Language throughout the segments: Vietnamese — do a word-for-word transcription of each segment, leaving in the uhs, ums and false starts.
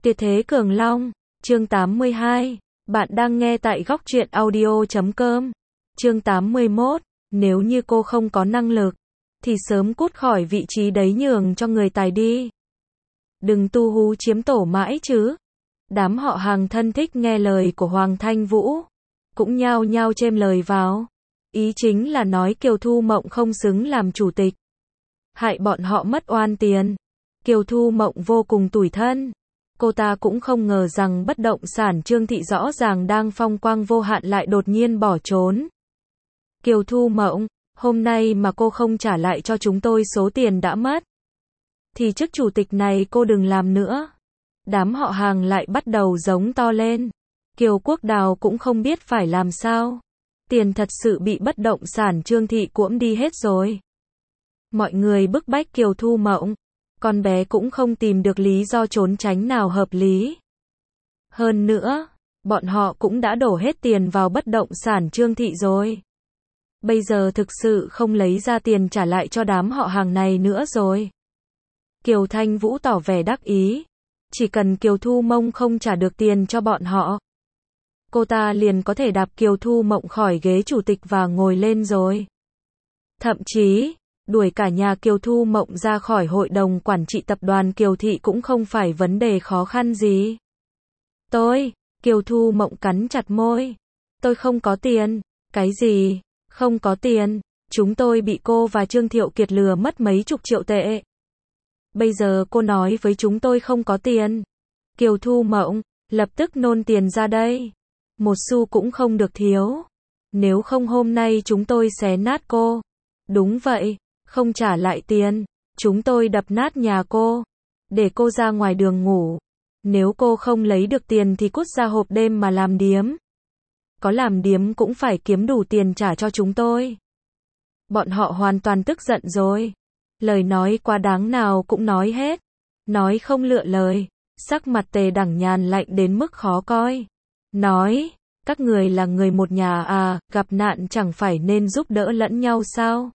Tuyệt thế Cường Long, chương tám mươi hai. Bạn đang nghe tại góc truyện audio chấm com. Chương tám mươi mốt. Nếu như cô không có năng lực, thì sớm cút khỏi vị trí đấy nhường cho người tài đi. Đừng tu hú chiếm tổ mãi chứ. Đám họ hàng thân thích nghe lời của Hoàng Thanh Vũ, cũng nhao nhao chêm lời vào. Ý chính là nói Kiều Thu Mộng không xứng làm chủ tịch, hại bọn họ mất oan tiền. Kiều Thu Mộng vô cùng tủi thân. Cô ta cũng không ngờ rằng bất động sản Trương Thị rõ ràng đang phong quang vô hạn lại đột nhiên bỏ trốn. Kiều Thu Mộng, hôm nay mà cô không trả lại cho chúng tôi số tiền đã mất, thì chức chủ tịch này cô đừng làm nữa. Đám họ hàng lại bắt đầu giống to lên. Kiều Quốc Đào cũng không biết phải làm sao. Tiền thật sự bị bất động sản Trương Thị cuỗm đi hết rồi. Mọi người bức bách Kiều Thu Mộng. Con bé cũng không tìm được lý do trốn tránh nào hợp lý. Hơn nữa, bọn họ cũng đã đổ hết tiền vào bất động sản Trương Thị rồi. Bây giờ thực sự không lấy ra tiền trả lại cho đám họ hàng này nữa rồi. Kiều Thanh Vũ tỏ vẻ đắc ý. Chỉ cần Kiều Thu Mộng không trả được tiền cho bọn họ, cô ta liền có thể đạp Kiều Thu Mộng khỏi ghế chủ tịch và ngồi lên rồi. Thậm chí, đuổi cả nhà Kiều Thu Mộng ra khỏi hội đồng quản trị tập đoàn Kiều Thị cũng không phải vấn đề khó khăn gì. Tôi, Kiều Thu Mộng cắn chặt môi. Tôi không có tiền. Cái gì? Không có tiền? Chúng tôi bị cô và Trương Thiệu Kiệt lừa mất mấy chục triệu tệ. Bây giờ cô nói với chúng tôi không có tiền. Kiều Thu Mộng, lập tức nôn tiền ra đây. Một xu cũng không được thiếu. Nếu không hôm nay chúng tôi xé nát cô. Đúng vậy, không trả lại tiền, chúng tôi đập nát nhà cô, để cô ra ngoài đường ngủ. Nếu cô không lấy được tiền thì cút ra hộp đêm mà làm điếm. Có làm điếm cũng phải kiếm đủ tiền trả cho chúng tôi. Bọn họ hoàn toàn tức giận rồi. Lời nói quá đáng nào cũng nói hết. Nói không lựa lời. Sắc mặt Tề Đẳng Nhàn lạnh đến mức khó coi. Nói, các người là người một nhà à, gặp nạn chẳng phải nên giúp đỡ lẫn nhau sao?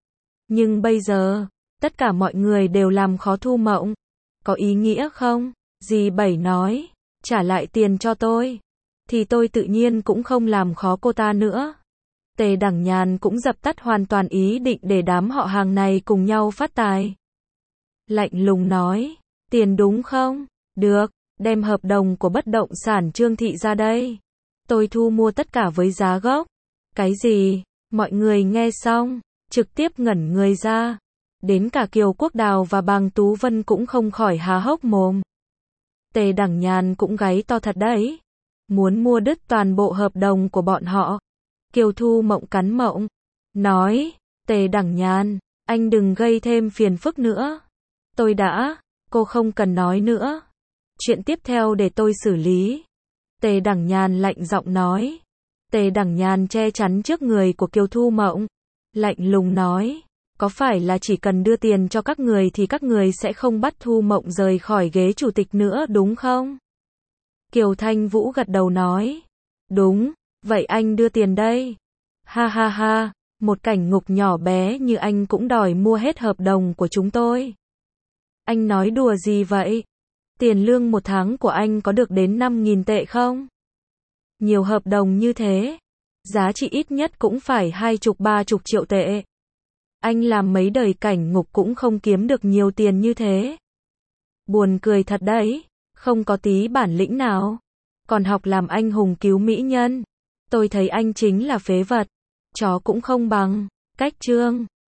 Nhưng bây giờ, tất cả mọi người đều làm khó Thu Mộng. Có ý nghĩa không? Dì Bảy nói, trả lại tiền cho tôi, thì tôi tự nhiên cũng không làm khó cô ta nữa. Tề Đẳng Nhàn cũng dập tắt hoàn toàn ý định để đám họ hàng này cùng nhau phát tài. Lạnh lùng nói, tiền đúng không? Được, đem hợp đồng của bất động sản Trương Thị ra đây. Tôi thu mua tất cả với giá gốc. Cái gì? Mọi người nghe xong, trực tiếp ngẩn người ra. Đến cả Kiều Quốc Đào và Bàng Tú Vân cũng không khỏi há hốc mồm. Tề Đẳng Nhàn cũng gáy to thật đấy. Muốn mua đứt toàn bộ hợp đồng của bọn họ. Kiều Thu Mộng cắn mộng. Nói, Tề Đẳng Nhàn, anh đừng gây thêm phiền phức nữa. Tôi đã, cô không cần nói nữa. Chuyện tiếp theo để tôi xử lý. Tề Đẳng Nhàn lạnh giọng nói. Tề Đẳng Nhàn che chắn trước người của Kiều Thu Mộng. Lạnh lùng nói, có phải là chỉ cần đưa tiền cho các người thì các người sẽ không bắt Thu Mộng rời khỏi ghế chủ tịch nữa đúng không? Kiều Thanh Vũ gật đầu nói, đúng, vậy anh đưa tiền đây. Ha ha ha, một cảnh ngục nhỏ bé như anh cũng đòi mua hết hợp đồng của chúng tôi. Anh nói đùa gì vậy? Tiền lương một tháng của anh có được đến năm nghìn tệ không? Nhiều hợp đồng như thế, giá trị ít nhất cũng phải hai chục ba chục triệu tệ. Anh làm mấy đời cảnh ngục cũng không kiếm được nhiều tiền như thế. Buồn cười thật đấy, không có tí bản lĩnh nào. Còn học làm anh hùng cứu mỹ nhân. Tôi thấy anh chính là phế vật. Chó cũng không bằng. Cách chương.